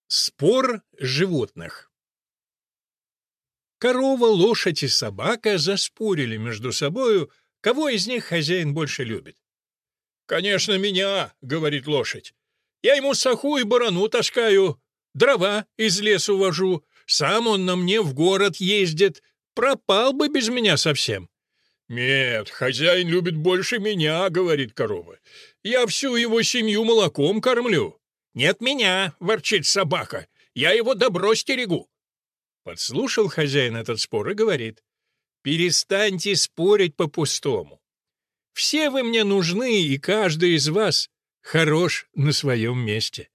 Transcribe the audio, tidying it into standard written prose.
Спор животных. Корова, лошадь и собака заспорили между собою, кого из них хозяин больше любит. «Конечно, меня», — говорит лошадь. «Я ему саху и барану таскаю, дрова из лесу вожу, сам он на мне в город ездит, пропал бы без меня совсем». «Нет, хозяин любит больше меня», — говорит корова. «Я всю его семью молоком кормлю». «Нет меня», — ворчит собака, — «я его добро стерегу». Подслушал хозяин этот спор и говорит: «Перестаньте спорить по-пустому. Все вы мне нужны, и каждый из вас хорош на своем месте».